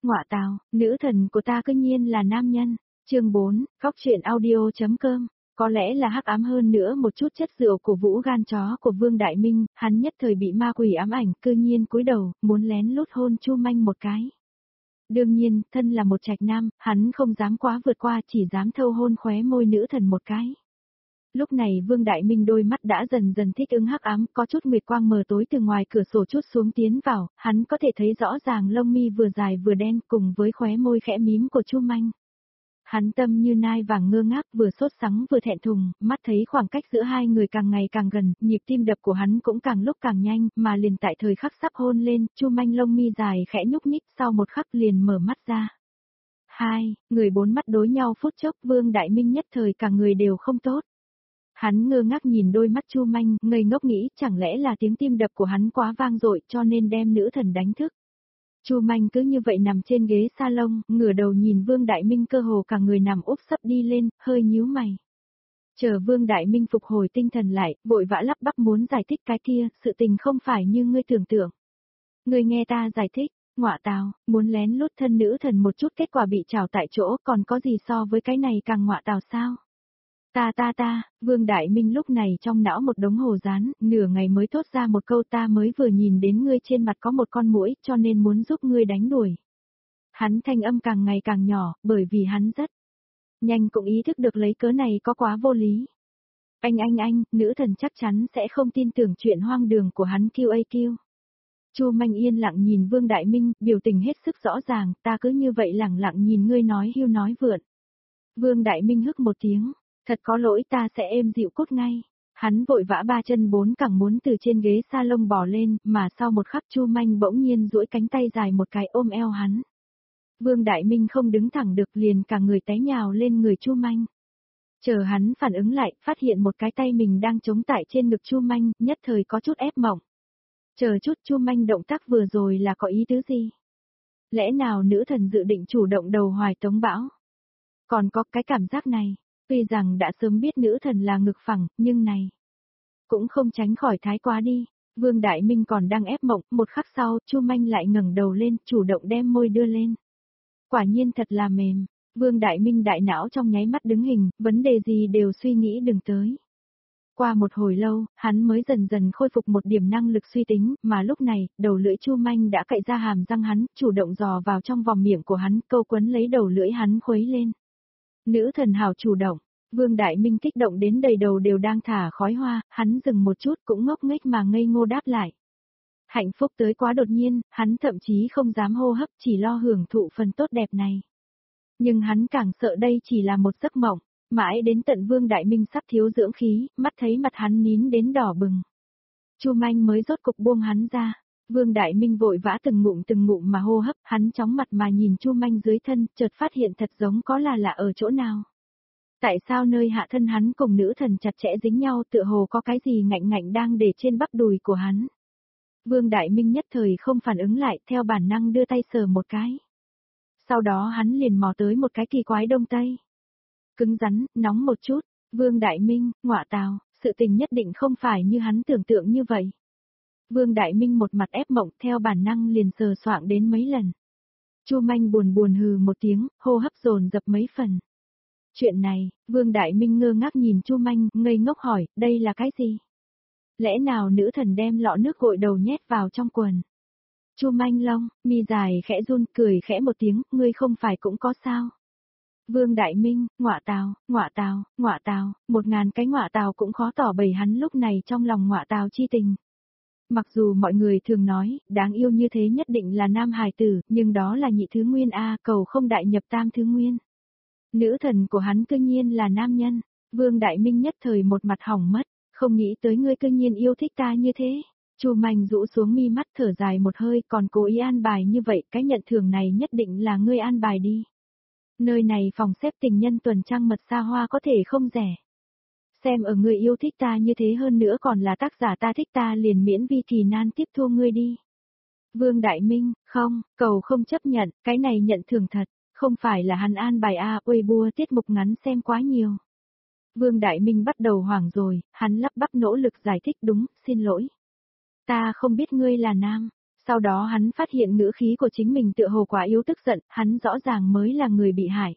ngọa tào, nữ thần của ta cư nhiên là nam nhân. Chương 4, Cóc truyện audio.com. Có lẽ là hắc ám hơn nữa một chút chất rượu của vũ gan chó của Vương Đại Minh, hắn nhất thời bị ma quỷ ám ảnh, cư nhiên cúi đầu, muốn lén lút hôn Chu Manh một cái. Đương nhiên, thân là một trạch nam, hắn không dám quá vượt qua, chỉ dám thâu hôn khóe môi nữ thần một cái. Lúc này Vương Đại Minh đôi mắt đã dần dần thích ứng hắc ám, có chút nguyệt quang mờ tối từ ngoài cửa sổ chút xuống tiến vào, hắn có thể thấy rõ ràng lông mi vừa dài vừa đen cùng với khóe môi khẽ mím của Chu Manh. Hắn tâm như nai vàng ngơ ngác, vừa sốt sắng vừa thẹn thùng, mắt thấy khoảng cách giữa hai người càng ngày càng gần, nhịp tim đập của hắn cũng càng lúc càng nhanh, mà liền tại thời khắc sắp hôn lên, Chu Manh lông mi dài khẽ nhúc nhích, sau một khắc liền mở mắt ra. Người bốn mắt đối nhau phút chốc, Vương Đại Minh nhất thời cả người đều không tốt. Hắn ngơ ngác nhìn đôi mắt Chu Manh, ngây ngốc nghĩ chẳng lẽ là tiếng tim đập của hắn quá vang dội cho nên đem nữ thần đánh thức. Chu Manh cứ như vậy nằm trên ghế salon, ngửa đầu nhìn Vương Đại Minh cơ hồ cả người nằm úp sấp đi lên, hơi nhíu mày. Chờ Vương Đại Minh phục hồi tinh thần lại, vội vã lắp bắp muốn giải thích cái kia, sự tình không phải như ngươi tưởng tượng. Ngươi nghe ta giải thích, ngọa tào, muốn lén lút thân nữ thần một chút kết quả bị trảo tại chỗ, còn có gì so với cái này càng ngọa tào sao? Vương Đại Minh lúc này trong não một đống hồ dán, nửa ngày mới thốt ra một câu ta mới vừa nhìn đến ngươi trên mặt có một con muỗi cho nên muốn giúp ngươi đánh đuổi. Hắn thanh âm càng ngày càng nhỏ, bởi vì hắn rất nhanh cũng ý thức được lấy cớ này có quá vô lý. Anh, nữ thần chắc chắn sẽ không tin tưởng chuyện hoang đường của hắn QAQ. Chu Manh yên lặng nhìn Vương Đại Minh, biểu tình hết sức rõ ràng, ta cứ như vậy lẳng lặng nhìn ngươi nói hưu nói vượn. Vương Đại Minh hức một tiếng. Thật có lỗi ta sẽ êm dịu cốt ngay. Hắn vội vã ba chân bốn cẳng muốn từ trên ghế salon bò lên, mà sau một khắc Chu Manh bỗng nhiên duỗi cánh tay dài một cái ôm eo hắn. Vương Đại Minh không đứng thẳng được liền cả người té nhào lên người Chu Manh. Chờ hắn phản ứng lại, phát hiện một cái tay mình đang chống tại trên ngực Chu Manh, nhất thời có chút ép mỏng. Chờ chút Chu Manh động tác vừa rồi là có ý tứ gì? Lẽ nào nữ thần dự định chủ động đầu hoài tống bão? Còn có cái cảm giác này. Tuy rằng đã sớm biết nữ thần là ngực phẳng, nhưng này cũng không tránh khỏi thái quá đi. Vương Đại Minh còn đang ép mộng, một khắc sau, Chu Manh lại ngẩng đầu lên, chủ động đem môi đưa lên. Quả nhiên thật là mềm. Vương Đại Minh đại não trong nháy mắt đứng hình, vấn đề gì đều suy nghĩ đừng tới. Qua một hồi lâu, hắn mới dần dần khôi phục một điểm năng lực suy tính, mà lúc này, đầu lưỡi Chu Manh đã cạy ra hàm răng hắn, chủ động dò vào trong vòng miệng của hắn, câu quấn lấy đầu lưỡi hắn khuấy lên. Nữ thần hào chủ động, Vương Đại Minh kích động đến đầy đầu đều đang thả khói hoa, hắn dừng một chút cũng ngốc nghếch mà ngây ngô đáp lại. Hạnh phúc tới quá đột nhiên, hắn thậm chí không dám hô hấp chỉ lo hưởng thụ phần tốt đẹp này. Nhưng hắn càng sợ đây chỉ là một giấc mộng, mãi đến tận Vương Đại Minh sắp thiếu dưỡng khí, mắt thấy mặt hắn nín đến đỏ bừng. Chu Manh mới rốt cục buông hắn ra. Vương Đại Minh vội vã từng ngụm mà hô hấp, hắn chóng mặt mà nhìn Chu Manh dưới thân, chợt phát hiện thật giống có là lạ ở chỗ nào. Tại sao nơi hạ thân hắn cùng nữ thần chặt chẽ dính nhau tựa hồ có cái gì ngạnh ngạnh đang để trên bắp đùi của hắn. Vương Đại Minh nhất thời không phản ứng lại, theo bản năng đưa tay sờ một cái. Sau đó hắn liền mò tới một cái kỳ quái đông tây. Cứng rắn, nóng một chút, Vương Đại Minh, ngọa tào, sự tình nhất định không phải như hắn tưởng tượng như vậy. Vương Đại Minh một mặt ép mộng theo bản năng liền sờ soạng đến mấy lần. Chu Manh buồn hừ một tiếng, hô hấp dồn dập mấy phần. Chuyện này, Vương Đại Minh ngơ ngác nhìn Chu Manh, ngây ngốc hỏi, đây là cái gì? Lẽ nào nữ thần đem lọ nước gội đầu nhét vào trong quần? Chu Manh lông, mi dài khẽ run, cười khẽ một tiếng, ngươi không phải cũng có sao? Vương Đại Minh, ngọa tào, 1000 cái ngọa tào cũng khó tỏ bày hắn lúc này trong lòng ngọa tào chi tình. Mặc dù mọi người thường nói, đáng yêu như thế nhất định là nam hài tử, nhưng đó là nhị thứ nguyên A, cầu không đại nhập tam thứ nguyên. Nữ thần của hắn cư nhiên là nam nhân, Vương Đại Minh nhất thời một mặt hỏng mất, không nghĩ tới ngươi cư nhiên yêu thích ta như thế. Chu Manh rũ xuống mi mắt thở dài một hơi, còn cố ý an bài như vậy, cái nhận thưởng này nhất định là ngươi an bài đi. Nơi này phòng xếp tình nhân tuần trăng mật xa hoa có thể không rẻ. Xem ở ngươi yêu thích ta như thế hơn nữa còn là tác giả ta thích ta liền miễn vi kỳ nan tiếp thu ngươi đi. Vương Đại Minh, không, cầu không chấp nhận, cái này nhận thưởng thật, không phải là hắn an bài Weibo tiết mục ngắn xem quá nhiều. Vương Đại Minh bắt đầu hoảng rồi, hắn lắp bắp nỗ lực giải thích đúng, xin lỗi. Ta không biết ngươi là nam, Sau đó hắn phát hiện ngữ khí của chính mình tựa hồ quá yếu tức giận, hắn rõ ràng mới là người bị hại.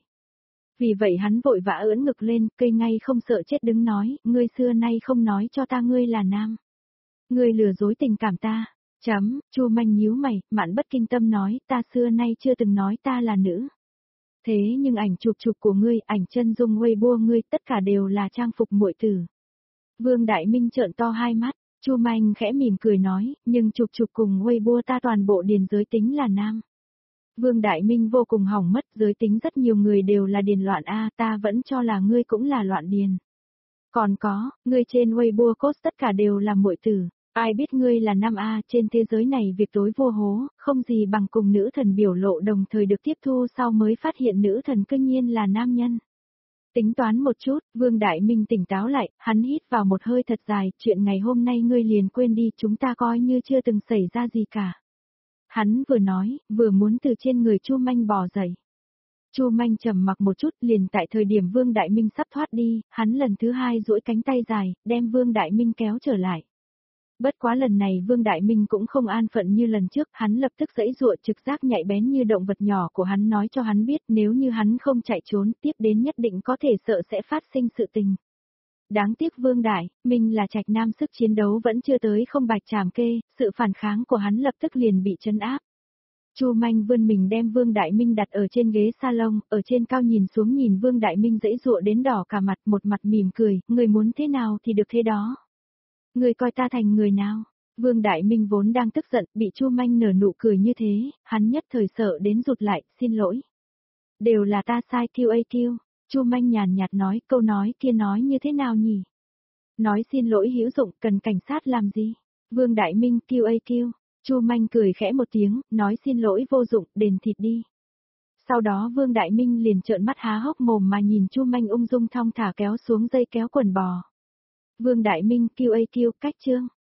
Vì vậy hắn vội vã ưỡn ngực lên, cây ngay không sợ chết đứng nói, ngươi xưa nay không nói cho ta ngươi là nam. Ngươi lừa dối tình cảm ta. Chu Manh nhíu mày, Mạn Bất Kinh Tâm nói, ta xưa nay chưa từng nói ta là nữ. Thế nhưng ảnh chụp của ngươi, ảnh chân dung Weibo ngươi, tất cả đều là trang phục muội tử. Vương Đại Minh trợn to hai mắt, Chu Manh khẽ mỉm cười nói, nhưng chụp cùng Weibo ta toàn bộ điền giới tính là nam. Vương Đại Minh vô cùng hỏng mất, giới tính rất nhiều người đều là điền loạn A, ta vẫn cho là ngươi cũng là loạn điền. Còn có, ngươi trên Weibo post tất cả đều là muội tử, ai biết ngươi là nam A, trên thế giới này việc tối vô hố, không gì bằng cùng nữ thần biểu lộ đồng thời được tiếp thu sau mới phát hiện nữ thần cương nhiên là nam nhân. Tính toán một chút, Vương Đại Minh tỉnh táo lại, hắn hít vào một hơi thật dài, chuyện ngày hôm nay ngươi liền quên đi, chúng ta coi như chưa từng xảy ra gì cả. Hắn vừa nói, vừa muốn từ trên người Chu Manh bò dậy. Chu Manh trầm mặc một chút, liền tại thời điểm Vương Đại Minh sắp thoát đi, hắn lần thứ hai duỗi cánh tay dài, đem Vương Đại Minh kéo trở lại. Bất quá lần này Vương Đại Minh cũng không an phận như lần trước, hắn lập tức giãy giụa, trực giác nhạy bén như động vật nhỏ của hắn nói cho hắn biết nếu như hắn không chạy trốn tiếp đến nhất định có thể sợ sẽ phát sinh sự tình. Đáng tiếc Vương Đại Minh là trạch nam, sức chiến đấu vẫn chưa tới không bạch trảm kê, sự phản kháng của hắn lập tức liền bị trấn áp. Chu Manh vươn mình đem Vương Đại Minh đặt ở trên ghế salon, ở trên cao nhìn xuống nhìn Vương Đại Minh giãy giụa đến đỏ cả mặt, một mặt mỉm cười, người muốn thế nào thì được thế đó. Người coi ta thành người nào? Vương Đại Minh vốn đang tức giận, bị Chu Manh nở nụ cười như thế, hắn nhất thời sợ đến rụt lại, xin lỗi. Đều là ta sai QAQ. Chu Manh nhàn nhạt nói, câu nói kia nói như thế nào nhỉ? Nói xin lỗi hữu dụng, cần cảnh sát làm gì? Vương Đại Minh QAQ. Chu Manh cười khẽ một tiếng, nói xin lỗi vô dụng, đền thịt đi. Sau đó Vương Đại Minh liền trợn mắt há hốc mồm mà nhìn Chu Manh ung dung thong thả kéo xuống dây kéo quần bò. Vương Đại Minh QAQ cách chương.